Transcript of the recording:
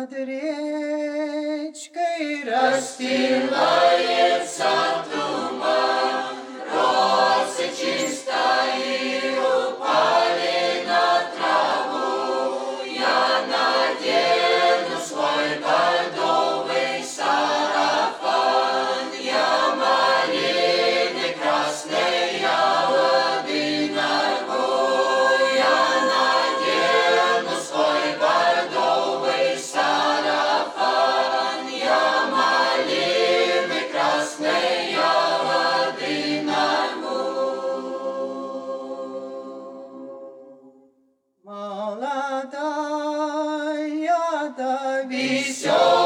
Над речкой расстилается туман, росы чистые упали на траву. Я надену свой бордовый сарафан, я малины красной ягоды нарву. Я надену свой бордовый сарафан, я малины красной ягоды нарву. молодая да Веселая